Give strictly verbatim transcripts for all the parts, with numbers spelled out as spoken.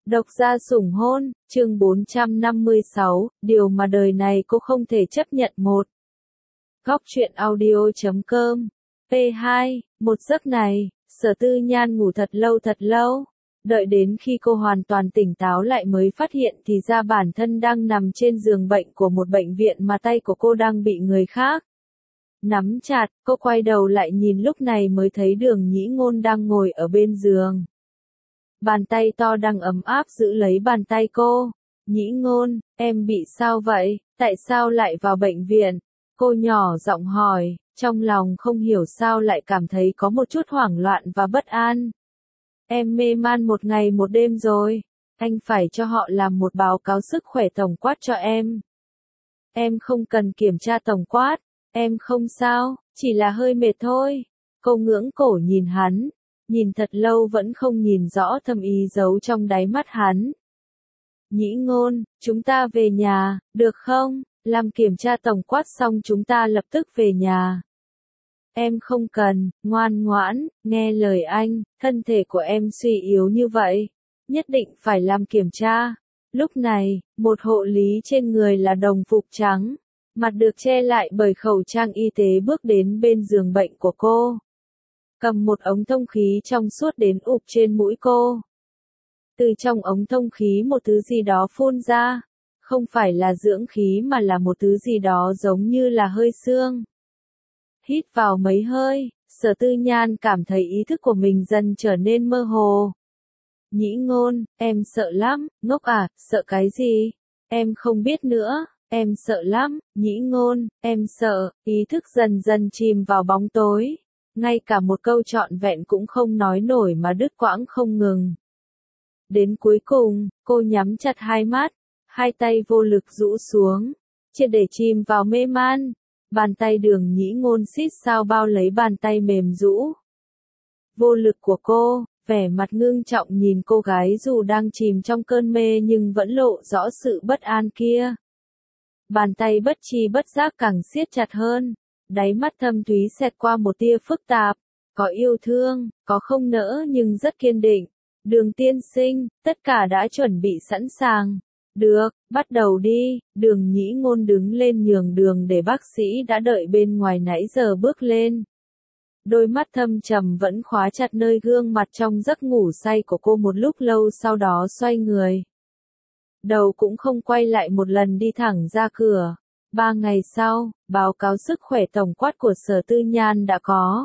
Độc gia sủng hôn, chương bốn trăm năm mươi sáu, điều mà đời này cô không thể chấp nhận. Một. Góc truyện audio chấm com. P hai. Một giấc này, Sở Tư Nhan ngủ thật lâu thật lâu. Đợi đến khi cô hoàn toàn tỉnh táo lại mới phát hiện thì ra bản thân đang nằm trên giường bệnh của một bệnh viện mà tay của cô đang bị người khác nắm chặt. Cô quay đầu lại nhìn, lúc này mới thấy Đường Nhĩ Ngôn đang ngồi ở bên giường. Bàn tay to đang ấm áp giữ lấy bàn tay cô. Nhĩ Ngôn, em bị sao vậy? Tại sao lại vào bệnh viện? Cô nhỏ giọng hỏi, trong lòng không hiểu sao lại cảm thấy có một chút hoảng loạn và bất an. Em mê man một ngày một đêm rồi. Anh phải cho họ làm một báo cáo sức khỏe tổng quát cho em. Em không cần kiểm tra tổng quát. Em không sao, chỉ là hơi mệt thôi. Cô ngưỡng cổ nhìn hắn. Nhìn thật lâu vẫn không nhìn rõ thâm ý giấu trong đáy mắt hắn. Nhĩ Ngôn, chúng ta về nhà, được không? Làm kiểm tra tổng quát xong chúng ta lập tức về nhà. Em không cần, ngoan ngoãn, nghe lời anh, thân thể của em suy yếu như vậy. Nhất định phải làm kiểm tra. Lúc này, một hộ lý trên người là đồng phục trắng, mặt được che lại bởi khẩu trang y tế bước đến bên giường bệnh của cô. Cầm một ống thông khí trong suốt đến ụp trên mũi cô. Từ trong ống thông khí một thứ gì đó phun ra. Không phải là dưỡng khí mà là một thứ gì đó giống như là hơi xương. Hít vào mấy hơi, Sở Tư Nhan cảm thấy ý thức của mình dần trở nên mơ hồ. Nhĩ Ngôn, em sợ lắm. Ngốc à, sợ cái gì? Em không biết nữa, em sợ lắm. Nhĩ Ngôn, em sợ. Ý thức dần dần chìm vào bóng tối. Ngay cả một câu trọn vẹn cũng không nói nổi mà đứt quãng không ngừng. Đến cuối cùng, cô nhắm chặt hai mắt, hai tay vô lực rũ xuống, triệt để chìm vào mê man. Bàn tay Đường Nhĩ Ngôn xít sao bao lấy bàn tay mềm rũ. Vô lực của cô, vẻ mặt ngưng trọng nhìn cô gái dù đang chìm trong cơn mê nhưng vẫn lộ rõ sự bất an kia. Bàn tay bất tri bất giác càng siết chặt hơn. Đáy mắt thâm thúy xẹt qua một tia phức tạp, có yêu thương, có không nỡ nhưng rất kiên định. Đường tiên sinh, tất cả đã chuẩn bị sẵn sàng. Được, bắt đầu đi. Đường Nhĩ Ngôn đứng lên nhường đường để bác sĩ đã đợi bên ngoài nãy giờ bước lên. Đôi mắt thâm trầm vẫn khóa chặt nơi gương mặt trong giấc ngủ say của cô một lúc lâu, sau đó xoay người. Đầu cũng không quay lại một lần đi thẳng ra cửa. Ba ngày sau, báo cáo sức khỏe tổng quát của Sở Tư Nhan đã có.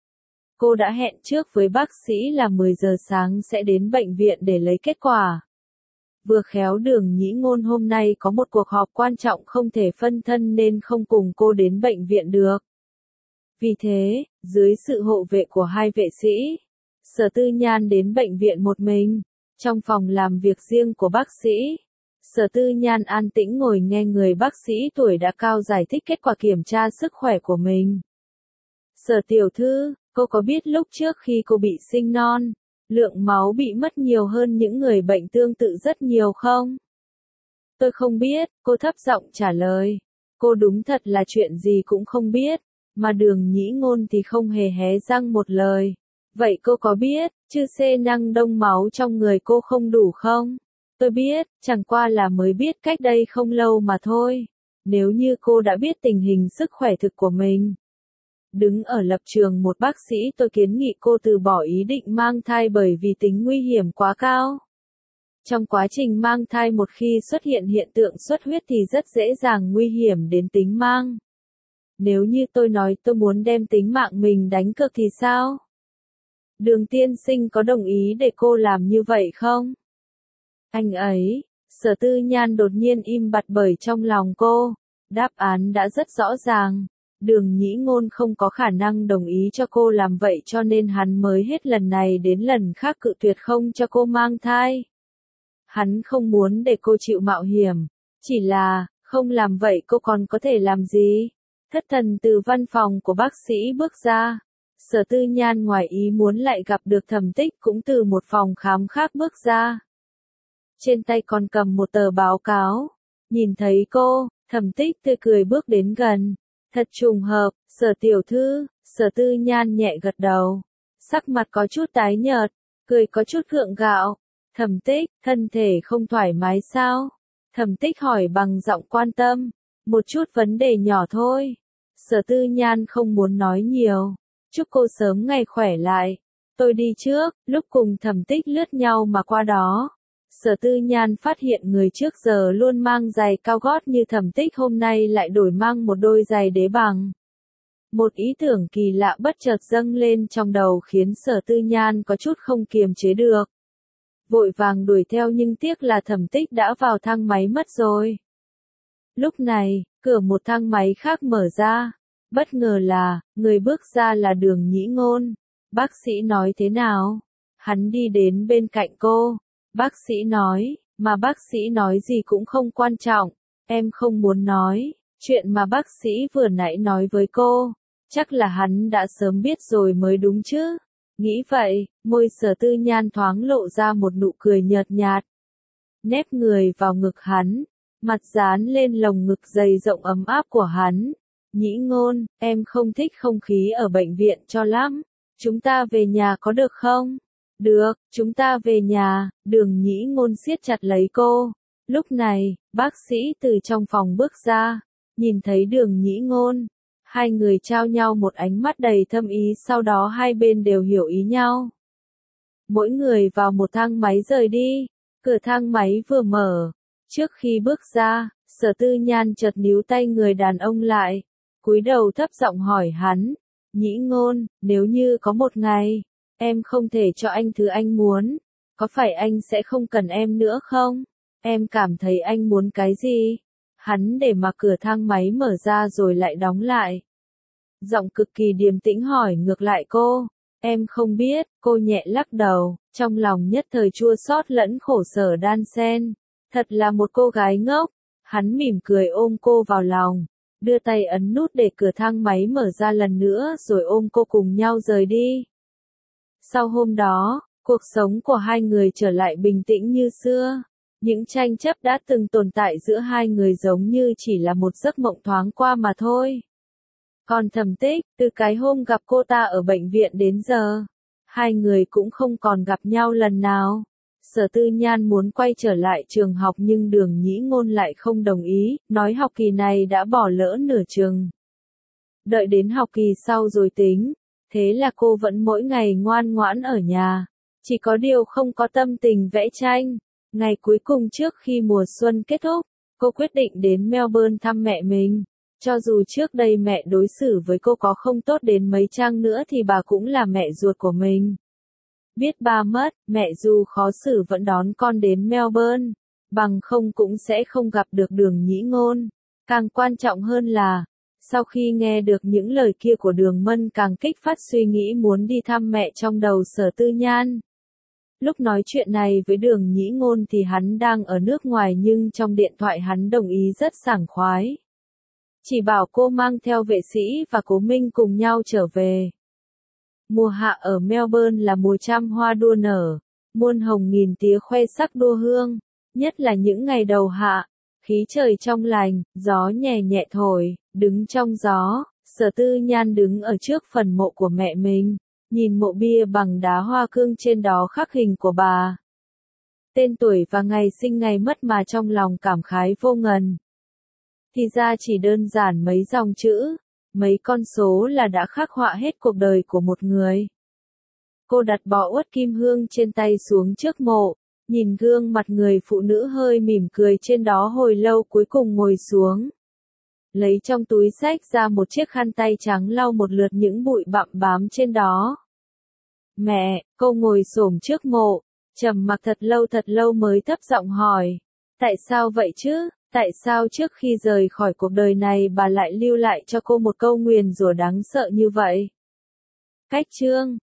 Cô đã hẹn trước với bác sĩ là mười giờ sáng sẽ đến bệnh viện để lấy kết quả. Vừa khéo Đường Nhĩ Ngôn hôm nay có một cuộc họp quan trọng không thể phân thân nên không cùng cô đến bệnh viện được. Vì thế, dưới sự hộ vệ của hai vệ sĩ, Sở Tư Nhan đến bệnh viện một mình. Trong phòng làm việc riêng của bác sĩ, Sở Tư Nhan an tĩnh ngồi nghe người bác sĩ tuổi đã cao giải thích kết quả kiểm tra sức khỏe của mình. Sở tiểu thư, cô có biết lúc trước khi cô bị sinh non, lượng máu bị mất nhiều hơn những người bệnh tương tự rất nhiều không? Tôi không biết, cô thấp giọng trả lời. Cô đúng thật là chuyện gì cũng không biết, mà Đường Nhĩ Ngôn thì không hề hé răng một lời. Vậy cô có biết, chư xê năng đông máu trong người cô không đủ không? Tôi biết, chẳng qua là mới biết cách đây không lâu mà thôi. Nếu như cô đã biết tình hình sức khỏe thực của mình. Đứng ở lập trường một bác sĩ, tôi kiến nghị cô từ bỏ ý định mang thai bởi vì tính nguy hiểm quá cao. Trong quá trình mang thai một khi xuất hiện hiện tượng xuất huyết thì rất dễ dàng nguy hiểm đến tính mang. Nếu như tôi nói tôi muốn đem tính mạng mình đánh cược thì sao? Đường tiên sinh có đồng ý để cô làm như vậy không? Anh ấy, Sở Tư Nhan đột nhiên im bặt bởi trong lòng cô, đáp án đã rất rõ ràng. Đường Nhĩ Ngôn không có khả năng đồng ý cho cô làm vậy cho nên hắn mới hết lần này đến lần khác cự tuyệt không cho cô mang thai. Hắn không muốn để cô chịu mạo hiểm, chỉ là, không làm vậy cô còn có thể làm gì? Thất thần từ văn phòng của bác sĩ bước ra. Sở Tư Nhan ngoài ý muốn lại gặp được Thẩm Tích cũng từ một phòng khám khác bước ra. Trên tay còn cầm một tờ báo cáo. Nhìn thấy cô, Thẩm Tích tươi cười bước đến gần. Thật trùng hợp, Sở tiểu thư. Sở Tư Nhan nhẹ gật đầu. Sắc mặt có chút tái nhợt, cười có chút gượng gạo. Thẩm Tích, thân thể không thoải mái sao? Thẩm Tích hỏi bằng giọng quan tâm. Một chút vấn đề nhỏ thôi. Sở Tư Nhan không muốn nói nhiều. Chúc cô sớm ngày khỏe lại. Tôi đi trước, lúc cùng Thẩm Tích lướt nhau mà qua đó. Sở Tư Nhan phát hiện người trước giờ luôn mang giày cao gót như Thẩm Tích hôm nay lại đổi mang một đôi giày đế bằng. Một ý tưởng kỳ lạ bất chợt dâng lên trong đầu khiến Sở Tư Nhan có chút không kiềm chế được. Vội vàng đuổi theo nhưng tiếc là Thẩm Tích đã vào thang máy mất rồi. Lúc này, cửa một thang máy khác mở ra. Bất ngờ là, người bước ra là Đường Nhĩ Ngôn. Bác sĩ nói thế nào? Hắn đi đến bên cạnh cô. Bác sĩ nói, mà bác sĩ nói gì cũng không quan trọng. Em không muốn nói, chuyện mà bác sĩ vừa nãy nói với cô. Chắc là hắn đã sớm biết rồi mới đúng chứ. Nghĩ vậy, môi Sở Tư Nhan thoáng lộ ra một nụ cười nhợt nhạt. Nép người vào ngực hắn, mặt dán lên lồng ngực dày rộng ấm áp của hắn. Nhĩ Ngôn, em không thích không khí ở bệnh viện cho lắm. Chúng ta về nhà có được không? Được, chúng ta về nhà. Đường Nhĩ Ngôn siết chặt lấy cô. Lúc này, bác sĩ từ trong phòng bước ra, nhìn thấy Đường Nhĩ Ngôn. Hai người trao nhau một ánh mắt đầy thâm ý, sau đó hai bên đều hiểu ý nhau. Mỗi người vào một thang máy rời đi. Cửa thang máy vừa mở. Trước khi bước ra, Sở Tư Nhan chợt níu tay người đàn ông lại. Cúi đầu thấp giọng hỏi hắn. Nhĩ Ngôn, nếu như có một ngày, em không thể cho anh thứ anh muốn, có phải anh sẽ không cần em nữa không? Em cảm thấy anh muốn cái gì? Hắn để mặc cửa thang máy mở ra rồi lại đóng lại. Giọng cực kỳ điềm tĩnh hỏi ngược lại cô. Em không biết, cô nhẹ lắc đầu, trong lòng nhất thời chua xót lẫn khổ sở đan xen. Thật là một cô gái ngốc. Hắn mỉm cười ôm cô vào lòng, đưa tay ấn nút để cửa thang máy mở ra lần nữa rồi ôm cô cùng nhau rời đi. Sau hôm đó, cuộc sống của hai người trở lại bình tĩnh như xưa. Những tranh chấp đã từng tồn tại giữa hai người giống như chỉ là một giấc mộng thoáng qua mà thôi. Còn Thẩm Tích, từ cái hôm gặp cô ta ở bệnh viện đến giờ, hai người cũng không còn gặp nhau lần nào. Sở Tư Nhan muốn quay trở lại trường học nhưng Đường Nhĩ Ngôn lại không đồng ý, nói học kỳ này đã bỏ lỡ nửa chừng. Đợi đến học kỳ sau rồi tính, thế là cô vẫn mỗi ngày ngoan ngoãn ở nhà, chỉ có điều không có tâm tình vẽ tranh. Ngày cuối cùng trước khi mùa xuân kết thúc, cô quyết định đến Melbourne thăm mẹ mình. Cho dù trước đây mẹ đối xử với cô có không tốt đến mấy chăng nữa thì bà cũng là mẹ ruột của mình. Biết ba mất, mẹ dù khó xử vẫn đón con đến Melbourne, bằng không cũng sẽ không gặp được Đường Nhĩ Ngôn. Càng quan trọng hơn là, sau khi nghe được những lời kia của Đường Mân càng kích phát suy nghĩ muốn đi thăm mẹ trong đầu Sở Tư Nhan. Lúc nói chuyện này với Đường Nhĩ Ngôn thì hắn đang ở nước ngoài nhưng trong điện thoại hắn đồng ý rất sảng khoái. Chỉ bảo cô mang theo vệ sĩ và Cố Minh cùng nhau trở về. Mùa hạ ở Melbourne là mùa trăm hoa đua nở, muôn hồng nghìn tía khoe sắc đua hương, nhất là những ngày đầu hạ, khí trời trong lành, gió nhẹ nhẹ thổi, đứng trong gió, Sở Tư Nhan đứng ở trước phần mộ của mẹ mình, nhìn mộ bia bằng đá hoa cương trên đó khắc hình của bà. Tên tuổi và ngày sinh ngày mất mà trong lòng cảm khái vô ngần. Thì ra chỉ đơn giản mấy dòng chữ, mấy con số là đã khắc họa hết cuộc đời của một người. Cô đặt bó uất kim hương trên tay xuống trước mộ, nhìn gương mặt người phụ nữ hơi mỉm cười trên đó hồi lâu cuối cùng ngồi xuống. Lấy trong túi xách ra một chiếc khăn tay trắng lau một lượt những bụi bặm bám trên đó. Mẹ, cô ngồi xổm trước mộ, trầm mặc thật lâu thật lâu mới thấp giọng hỏi. Tại sao vậy chứ? Tại sao trước khi rời khỏi cuộc đời này bà lại lưu lại cho cô một câu nguyền rủa đáng sợ như vậy? Cách chương